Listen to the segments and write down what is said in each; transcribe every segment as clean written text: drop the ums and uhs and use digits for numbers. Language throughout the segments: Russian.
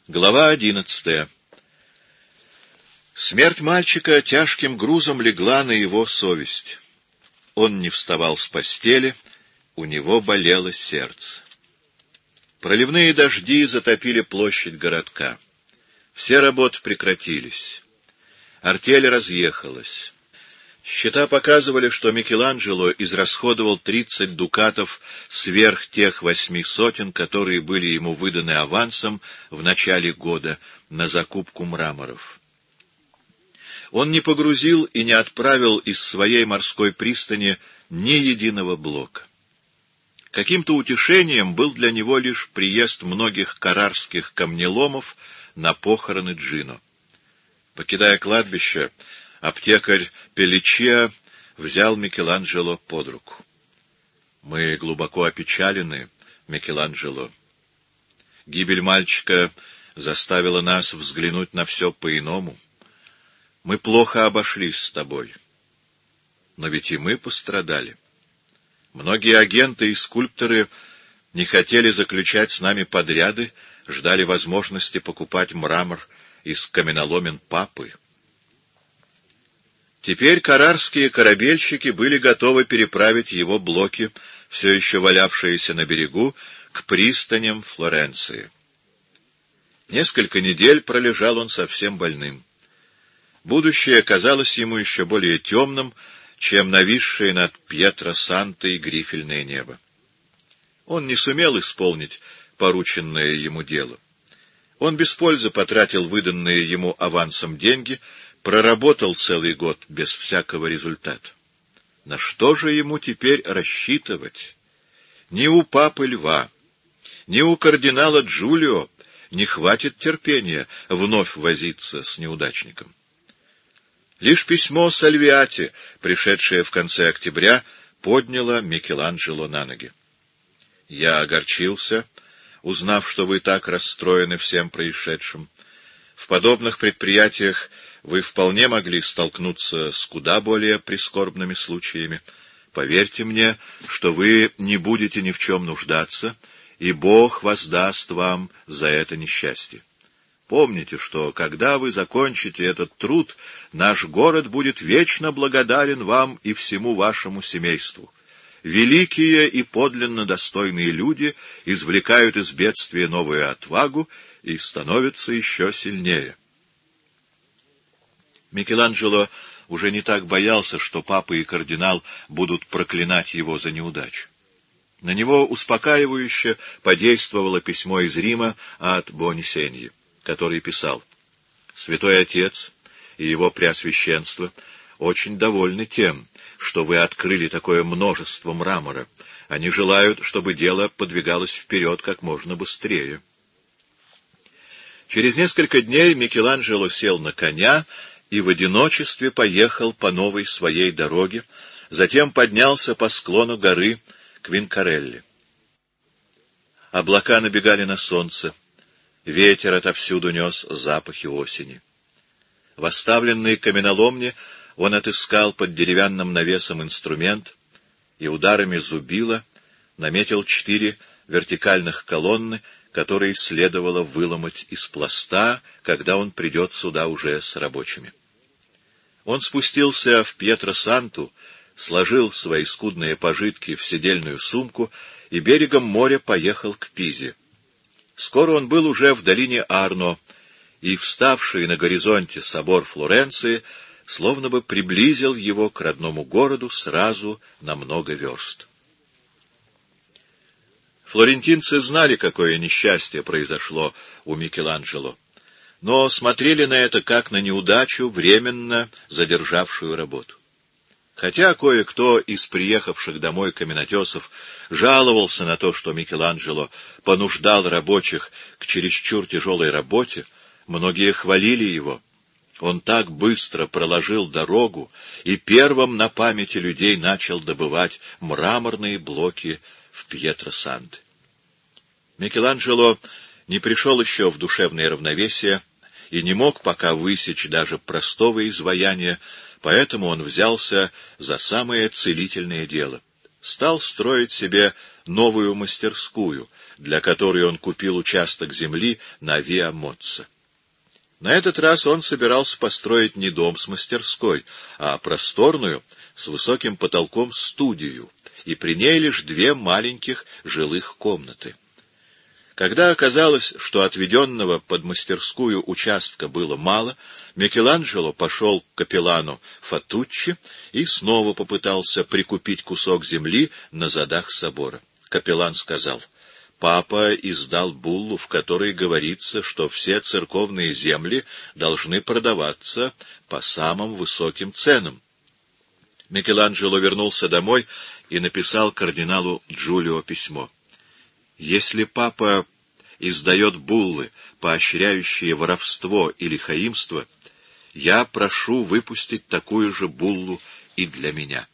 Глава 11. Смерть мальчика тяжким грузом легла на его совесть. Он не вставал с постели, у него болело сердце. Проливные дожди затопили площадь городка. Все работы прекратились. Артель разъехалась. Счета показывали, что Микеланджело израсходовал 30 дукатов сверх тех 800, которые были ему выданы авансом в начале года на закупку мраморов. Он не погрузил и не отправил из своей морской пристани ни единого блока. Каким-то утешением был для него лишь приезд многих каррарских камнеломов на похороны Джино. Покидая кладбище, аптекарь Пелличиа взял Микеланджело под руку. — Мы глубоко опечалены, Микеланджело. Гибель мальчика заставила нас взглянуть на все по-иному. Мы плохо обошлись с тобой. Но ведь и мы пострадали. Многие агенты и скульпторы не хотели заключать с нами подряды, ждали возможности покупать мрамор из каменоломен Папы. Теперь каррарские корабельщики были готовы переправить его блоки, все еще валявшиеся на берегу, к пристаням Флоренции. Несколько недель пролежал он совсем больным. Будущее казалось ему еще более темным, чем нависшее над Пьетро-Сантой грифельное небо. Он не сумел исполнить порученное ему дело. Он без пользы потратил выданные ему авансом деньги, проработал целый год без всякого результата. На что же ему теперь рассчитывать? Ни у папы Льва, ни у кардинала Джулио не хватит терпения вновь возиться с неудачником. Лишь письмо Сальвиати, пришедшее в конце октября, подняло Микеланджело на ноги. «Я огорчился, узнав, что вы так расстроены всем происшедшим. В подобных предприятиях вы вполне могли столкнуться с куда более прискорбными случаями. Поверьте мне, что вы не будете ни в чем нуждаться, и Бог воздаст вам за это несчастье. Помните, что, когда вы закончите этот труд, наш город будет вечно благодарен вам и всему вашему семейству. Великие и подлинно достойные люди извлекают из бедствия новую отвагу и становятся еще сильнее». Микеланджело уже не так боялся, что папа и кардинал будут проклинать его за неудачу. На него успокаивающе подействовало письмо из Рима от Бонисеньи, который писал: «Святой Отец и его Преосвященство очень довольны тем, что вы открыли такое множество мрамора. Они желают, чтобы дело подвигалось вперед как можно быстрее». Через несколько дней Микеланджело сел на коня и в одиночестве поехал по новой своей дороге, затем поднялся по склону горы Квинкарелли. Облака набегали на солнце, ветер отовсюду нес запахи осени. В оставленной каменоломне он отыскал под деревянным навесом инструмент и ударами зубила наметил 4 вертикальных колонны, которые следовало выломать из пласта, когда он придет сюда уже с рабочими. Он спустился в Пьетро-Санту, сложил свои скудные пожитки в седельную сумку и берегом моря поехал к Пизе. Скоро он был уже в долине Арно, и вставший на горизонте собор Флоренции словно бы приблизил его к родному городу сразу на много верст. Флорентинцы знали, какое несчастье произошло у Микеланджело, но смотрели на это как на неудачу, временно задержавшую работу. Хотя кое-кто из приехавших домой каменотесов жаловался на то, что Микеланджело понуждал рабочих к чересчур тяжелой работе, многие хвалили его. Он так быстро проложил дорогу и первым на памяти людей начал добывать мраморные блоки в Пьетро-Санте. Микеланджело не пришел еще в душевное равновесие и не мог пока высечь даже простого изваяния, поэтому он взялся за самое целительное дело. Стал строить себе новую мастерскую для которой он купил участок земли на Виа Моцца. На этот раз он собирался построить не дом с мастерской, а просторную, с высоким потолком студию, и при ней лишь 2 маленьких жилых комнаты. Когда оказалось, что отведенного под мастерскую участка было мало, Микеланджело пошел к капеллану Фатуччи и снова попытался прикупить кусок земли на задах собора. Капеллан сказал: «Папа издал буллу, в которой говорится, что все церковные земли должны продаваться по самым высоким ценам». Микеланджело вернулся домой и написал кардиналу Джулио письмо. «Если папа издает буллы, поощряющие воровство или хаимство, я прошу выпустить такую же буллу и для меня».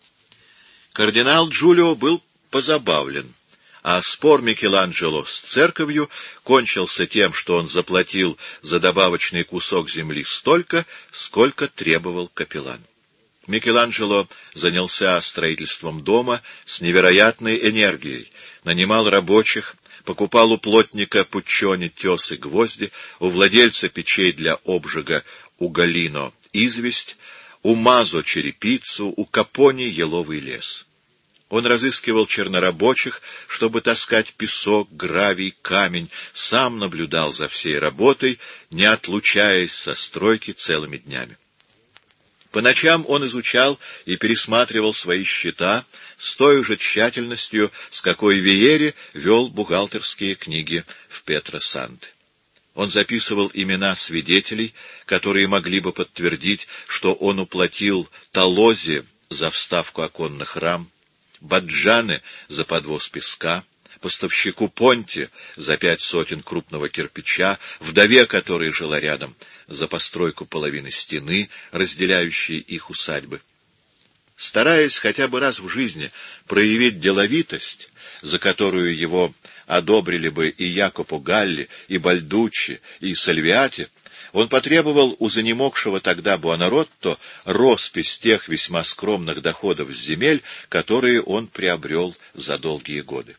Кардинал Джулио был позабавлен, а спор Микеланджело с церковью кончился тем, что он заплатил за добавочный кусок земли столько, сколько требовал капеллан. Микеланджело занялся строительством дома с невероятной энергией, нанимал рабочих, покупал у плотника Пуччони тесы, гвозди, у владельца печей для обжига Уголино известь, у Мазо черепицу, у Капони еловый лес. Он разыскивал чернорабочих, чтобы таскать песок, гравий, камень, сам наблюдал за всей работой, не отлучаясь со стройки целыми днями. По ночам он изучал и пересматривал свои счета с той же тщательностью, с какой Виери вел бухгалтерские книги в Пьетросанте. Он записывал имена свидетелей, которые могли бы подтвердить, что он уплатил Талозе за вставку оконных рам, Баджане за подвоз песка, поставщику Понти за 5 сотен крупного кирпича, вдове, которая жила рядом, за постройку половины стены, разделяющей их усадьбы. Стараясь хотя бы раз в жизни проявить деловитость, за которую его одобрили бы и Якопо Галли, и Бальдуччи, и Сальвиати, он потребовал у занемогшего тогда Буонаротто роспись тех весьма скромных доходов с земель, которые он приобрел за долгие годы.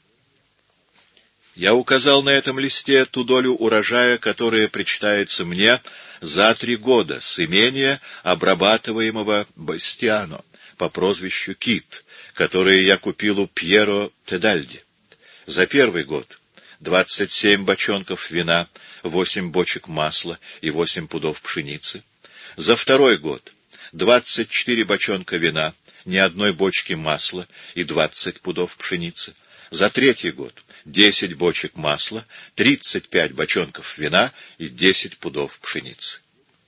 Я указал на этом листе ту долю урожая, которая причитается мне за 3 года с имения, обрабатываемого Бастиано по прозвищу Кит, которое я купил у Пьеро Тедальди. За 1 год 27 бочонков вина, 8 бочек масла и 8 пудов пшеницы. За 2 год 24 бочонка вина, ни одной бочки масла и 20 пудов пшеницы. За 3 год 10 бочек масла, 35 бочонков вина и 10 пудов пшеницы.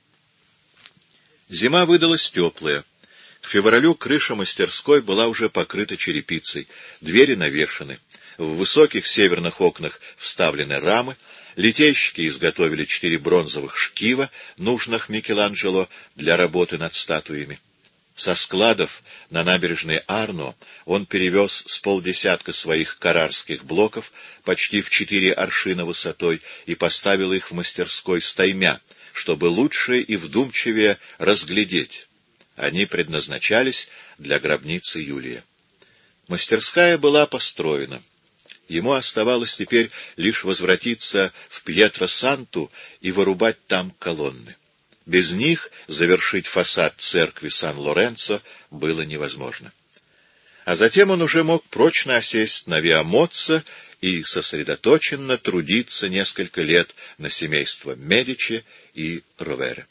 Зима выдалась теплая. К февралю крыша мастерской была уже покрыта черепицей, двери навешаны, в высоких северных окнах вставлены рамы, литейщики изготовили 4 бронзовых шкива, нужных Микеланджело для работы над статуями. Со складов на набережной Арно он перевез с 50 своих каррарских блоков почти в 4 аршина высотой и поставил их в мастерской стаймя, чтобы лучше и вдумчивее разглядеть. Они предназначались для гробницы Юлия. Мастерская была построена. Ему оставалось теперь лишь возвратиться в Пьетросанту и вырубать там колонны. Без них завершить фасад церкви Сан-Лоренцо было невозможно. А затем он уже мог прочно осесть на Виа Моцца и сосредоточенно трудиться несколько лет на семейство Медичи и Ровере.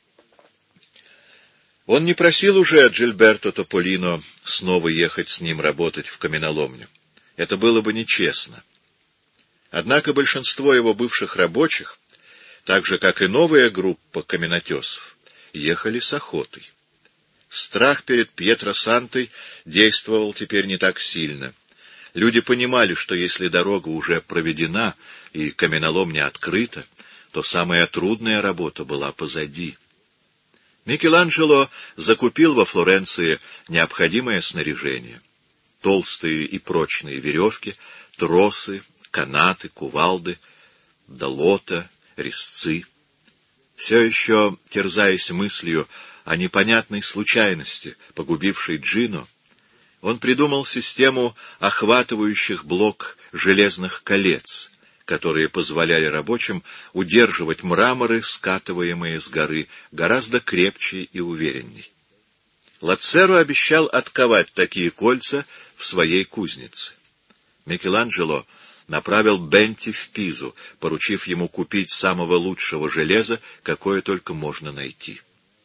Он не просил уже Джильберто Тополино снова ехать с ним работать в каменоломню. Это было бы нечестно. Однако большинство его бывших рабочих, так же, как и новая группа каменотесов, ехали с охотой. Страх перед Пьетросантой действовал теперь не так сильно. Люди понимали, что если дорога уже проведена и каменоломня открыта, то самая трудная работа была позади. Микеланджело закупил во Флоренции необходимое снаряжение. Толстые и прочные веревки, тросы, канаты, кувалды, долота, резцы. Все еще, терзаясь мыслью о непонятной случайности, погубившей Джино, Он придумал систему охватывающих блок железных колец, которые позволяли рабочим удерживать мраморы, скатываемые с горы, гораздо крепче и уверенней. Лацеро обещал отковать такие кольца в своей кузнице. Микеланджело направил Бенти в Пизу, поручив ему купить самого лучшего железа, какое только можно найти.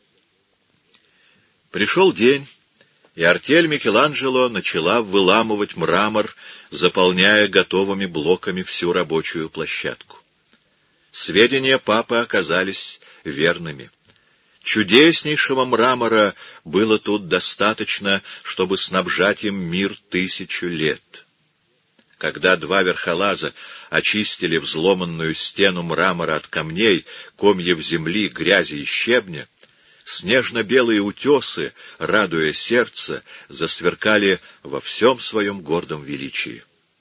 Пришел день, и артель Микеланджело начала выламывать мрамор, заполняя готовыми блоками всю рабочую площадку. Сведения папы оказались верными. Чудеснейшего мрамора было тут достаточно, чтобы снабжать им мир 1000 лет. Когда два верхолаза очистили взломанную стену мрамора от камней, комьев земли, грязи и щебня, снежно-белые утесы, радуя сердце, засверкали во всем своем гордом величии.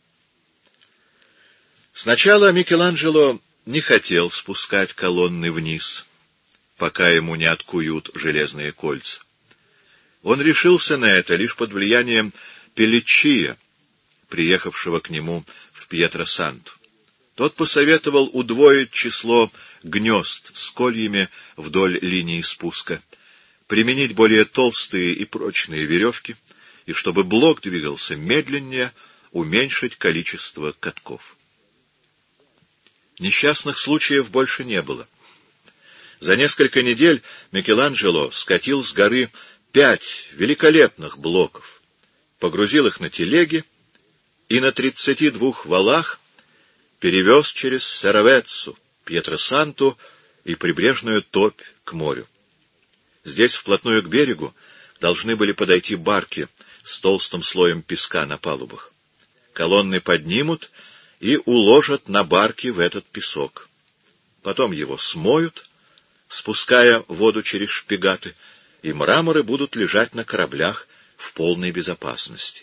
Сначала Микеланджело не хотел спускать колонны вниз, пока ему не откуют железные кольца. Он решился на это лишь под влиянием Пелличчия, приехавшего к нему в Пьетросанту. Тот посоветовал удвоить число гнезд с кольями вдоль линии спуска, применить более толстые и прочные веревки, и чтобы блок двигался медленнее, уменьшить количество катков. Несчастных случаев больше не было. За несколько недель Микеланджело скатил с горы 5 великолепных блоков, погрузил их на телеги и на 32 валах перевез через Серовеццу, Пьетросанту и прибрежную топь к морю. Здесь, вплотную к берегу, должны были подойти барки с толстым слоем песка на палубах. Колонны поднимут и уложат на барки в этот песок. Потом его смоют, спуская воду через шпигаты, и мраморы будут лежать на кораблях в полной безопасности.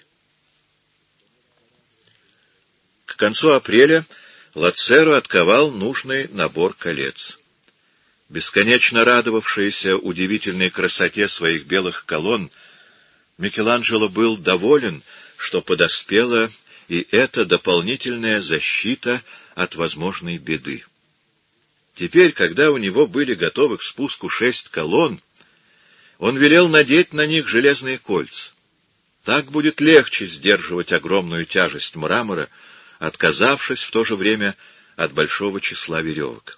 К концу апреля Лацеро отковал нужный набор колец. Бесконечно радовавшийся удивительной красоте своих белых колонн, Микеланджело был доволен, что подоспела и эта дополнительная защита от возможной беды. Теперь, когда у него были готовы к спуску 6 колонн, он велел надеть на них железные кольца. Так будет легче сдерживать огромную тяжесть мрамора, отказавшись в то же время от большого числа веревок.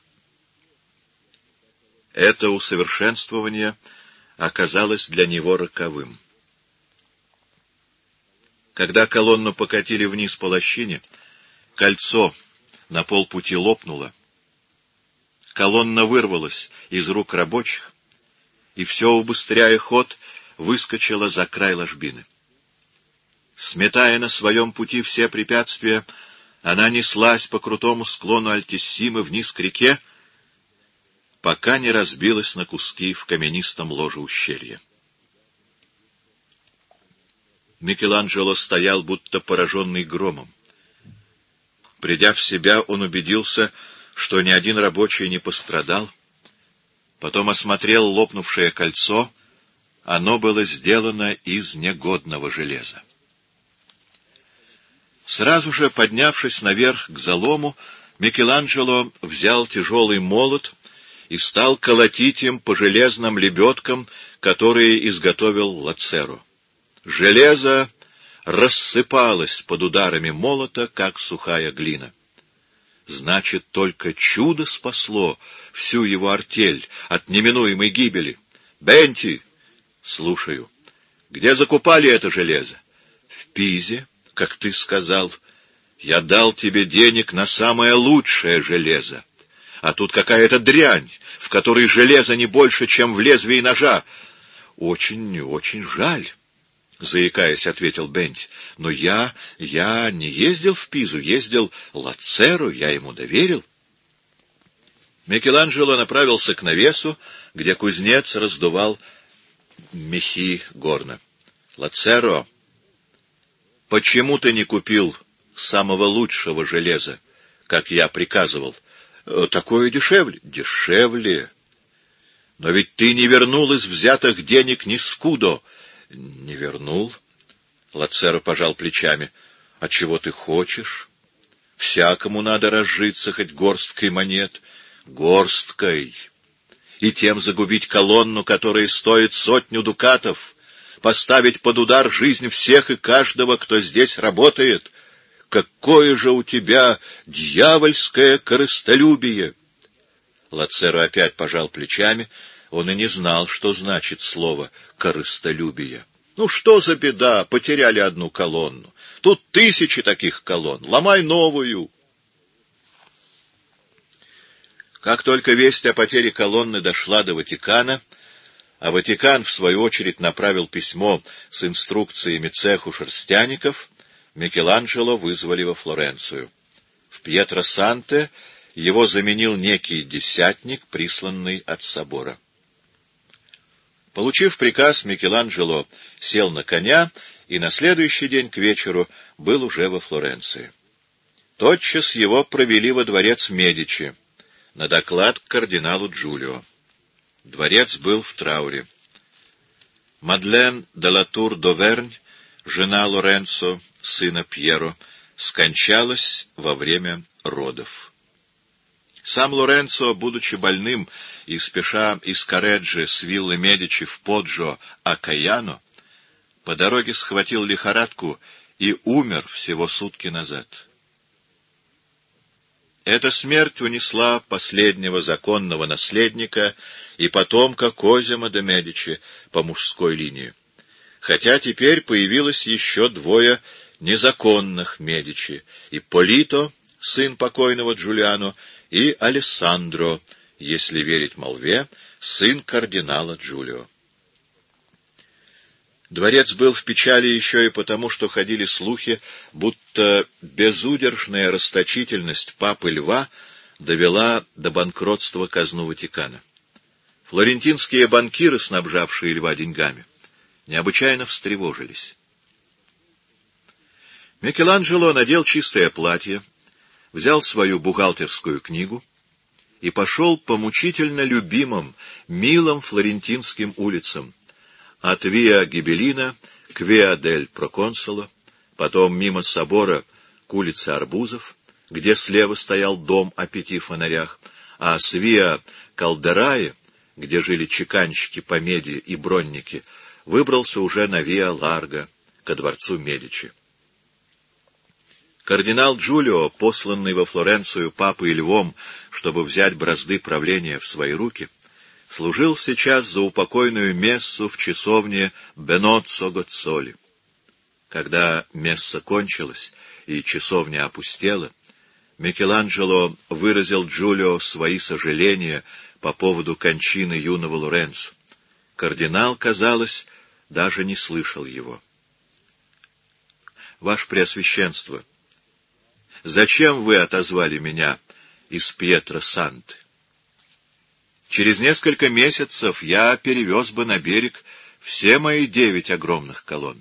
Это усовершенствование оказалось для него роковым. Когда колонну покатили вниз по лощине, кольцо на полпути лопнуло, колонна вырвалась из рук рабочих, и все, убыстряя ход, выскочила за край ложбины. Сметая на своем пути все препятствия, она неслась по крутому склону Альтиссимы вниз к реке, пока не разбилась на куски в каменистом ложе ущелья. Микеланджело стоял, будто пораженный громом. Придя в себя, он убедился, что ни один рабочий не пострадал. Потом осмотрел лопнувшее кольцо. Оно было сделано из негодного железа. Сразу же, поднявшись наверх к залому, Микеланджело взял тяжелый молот и стал колотить им по железным лебедкам, которые изготовил Лацеро. Железо рассыпалось под ударами молота, как сухая глина. Значит, только чудо спасло всю его артель от неминуемой гибели. Бенти, слушаю, где закупали это железо? В Пизе, как ты сказал. Я дал тебе денег на самое лучшее железо. А тут какая-то дрянь, в которой железо не больше, чем в лезвии ножа. Очень, очень жаль, заикаясь, ответил Бенти. Но я не ездил в Пизу, ездил Лацеро, я ему доверил. Микеланджело направился к навесу, где кузнец раздувал мехи горна. Лацеро, почему ты не купил самого лучшего железа, как я приказывал? Такое дешевле. Дешевле. Но ведь ты не вернул из взятых денег ни скудо. Не вернул. Лацеро пожал плечами. — А чего ты хочешь? Всякому надо разжиться хоть горсткой монет. Горсткой. И тем загубить колонну, которая стоит 100 дукатов, поставить под удар жизнь всех и каждого, кто здесь работает. Какое же у тебя дьявольское корыстолюбие! Лацеро опять пожал плечами. Он и не знал, что значит слово «корыстолюбие». Ну что за беда, потеряли одну колонну. Тут 1000 таких колонн, ломай новую. Как только весть о потере колонны дошла до Ватикана, а Ватикан, в свою очередь, направил письмо с инструкциями цеху шерстяников, Микеланджело вызвали во Флоренцию. В Пьетро-Санте его заменил некий десятник, присланный от собора. Получив приказ, Микеланджело сел на коня и на следующий день к вечеру был уже во Флоренции. Тотчас его провели во дворец Медичи на доклад к кардиналу Джулио. Дворец был в трауре. Мадлен де Латур-д'Овернь, жена Лоренцо, сына Пьеро, скончалась во время родов. Сам Лоренцо, будучи больным и спеша из Корреджи с виллы Медичи в Поджо а Каяно, по дороге схватил лихорадку и умер всего сутки назад. Эта смерть унесла последнего законного наследника и потомка Козимо де Медичи по мужской линии, хотя теперь появилось еще 2 незаконных Медичи — Ипполито, сын покойного Джулиано, и Алессандро, если верить молве, сын кардинала Джулио. Дворец был в печали еще и потому, что ходили слухи, будто безудержная расточительность папы Льва довела до банкротства казну Ватикана. Флорентинские банкиры, снабжавшие Льва деньгами, необычайно встревожились. Микеланджело надел чистое платье, взял свою бухгалтерскую книгу и пошел по мучительно любимым, милым флорентинским улицам, от Виа Гибеллина к Виа дель Проконсуло, потом мимо собора к улице Арбузов, где слева стоял дом о 5 фонарях, а с Виа Калдерае, где жили чеканщики по меди и бронники, выбрался уже на Виа Ларго, ко дворцу Медичи. Кардинал Джулио, посланный во Флоренцию папой Львом, чтобы взять бразды правления в свои руки, служил сейчас за упокойную мессу в часовне Беноццо Гоццоли. Когда месса кончилась и часовня опустела, Микеланджело выразил Джулио свои сожаления по поводу кончины юного Лоренцо. Кардинал, казалось, даже не слышал его. «Ваше Преосвященство, зачем вы отозвали меня из Пьетро-Санте? Через несколько месяцев я перевез бы на берег все мои 9 огромных колонн.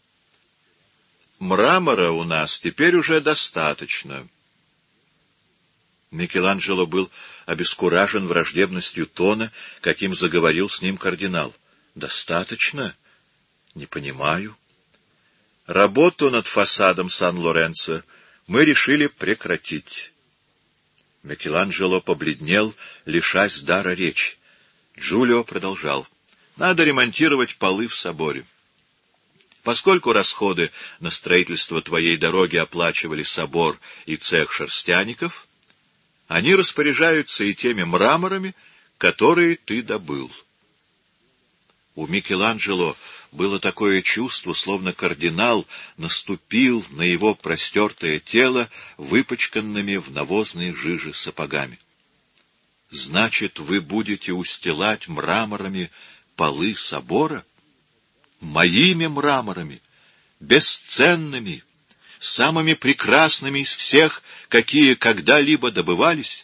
Мрамора у нас теперь уже достаточно». Микеланджело был обескуражен враждебностью тона, каким заговорил с ним кардинал. «Достаточно? Не понимаю. Работу над фасадом Сан-Лоренцо мы решили прекратить». Микеланджело побледнел, лишась дара речи. Джулио продолжал. «Надо ремонтировать полы в соборе. Поскольку расходы на строительство твоей дороги оплачивали собор и цех шерстяников, они распоряжаются и теми мраморами, которые ты добыл». У Микеланджело было такое чувство, словно кардинал наступил на его простертое тело выпачканными в навозной жиже сапогами. «Значит, вы будете устилать мраморами полы собора? Моими мраморами, бесценными, самыми прекрасными из всех, какие когда-либо добывались?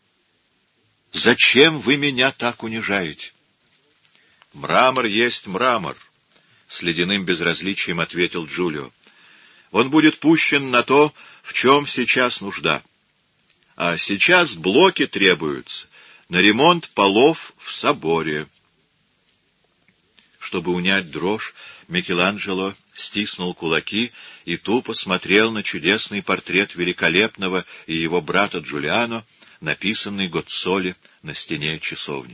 Зачем вы меня так унижаете?» «Мрамор есть мрамор», — с ледяным безразличием ответил Джулио. «Он будет пущен на то, в чем сейчас нужда. А сейчас блоки требуются на ремонт полов в соборе». Чтобы унять дрожь, Микеланджело стиснул кулаки и тупо смотрел на чудесный портрет великолепного и его брата Джулиано, написанный Гоццоли на стене часовни.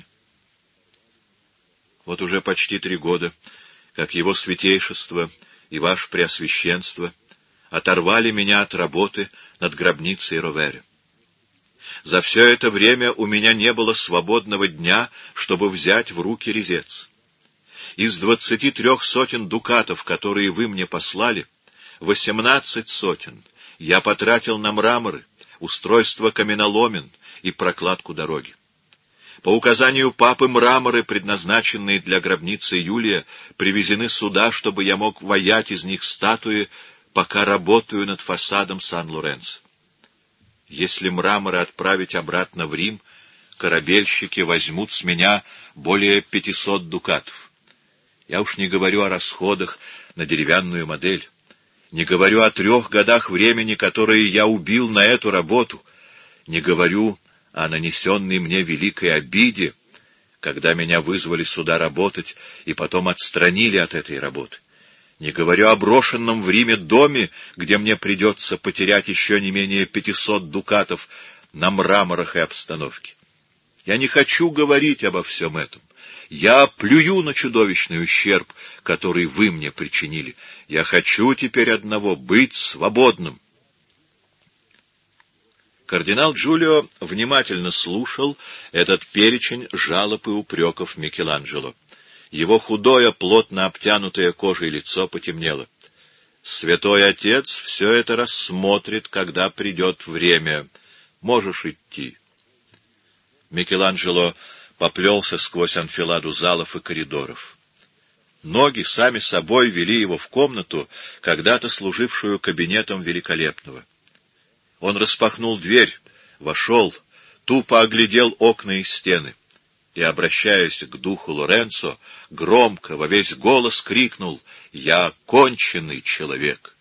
Вот уже почти 3 года, как его святейшество и ваше преосвященство оторвали меня от работы над гробницей Ровere. За все это время у меня не было свободного дня, чтобы взять в руки резец. Из 23 сотен дукатов, которые вы мне послали, 18 сотен я потратил на мраморы, устройство каменоломен и прокладку дороги. По указанию папы мраморы, предназначенные для гробницы Юлия, привезены сюда, чтобы я мог ваять из них статуи, пока работаю над фасадом Сан-Лоренцо. Если мраморы отправить обратно в Рим, корабельщики возьмут с меня более 500 дукатов. Я уж не говорю о расходах на деревянную модель, не говорю о 3 годах времени, которые я убил на эту работу, не говорю о нанесенной мне великой обиде, когда меня вызвали сюда работать и потом отстранили от этой работы. Не говорю о брошенном в Риме доме, где мне придется потерять еще не менее 500 дукатов на мраморах и обстановке. Я не хочу говорить обо всем этом. Я плюю на чудовищный ущерб, который вы мне причинили. Я хочу теперь одного — быть свободным. Кардинал Джулио внимательно слушал этот перечень жалоб и упреков Микеланджело. Его худое, плотно обтянутое кожей лицо потемнело. «Святой Отец все это рассмотрит, когда придет время. Можешь идти». Микеланджело поплелся сквозь анфиладу залов и коридоров. Ноги сами собой вели его в комнату, когда-то служившую кабинетом великолепного. Он распахнул дверь, вошел, тупо оглядел окна и стены и, обращаясь к духу Лоренцо, громко во весь голос крикнул: «Я конченый человек!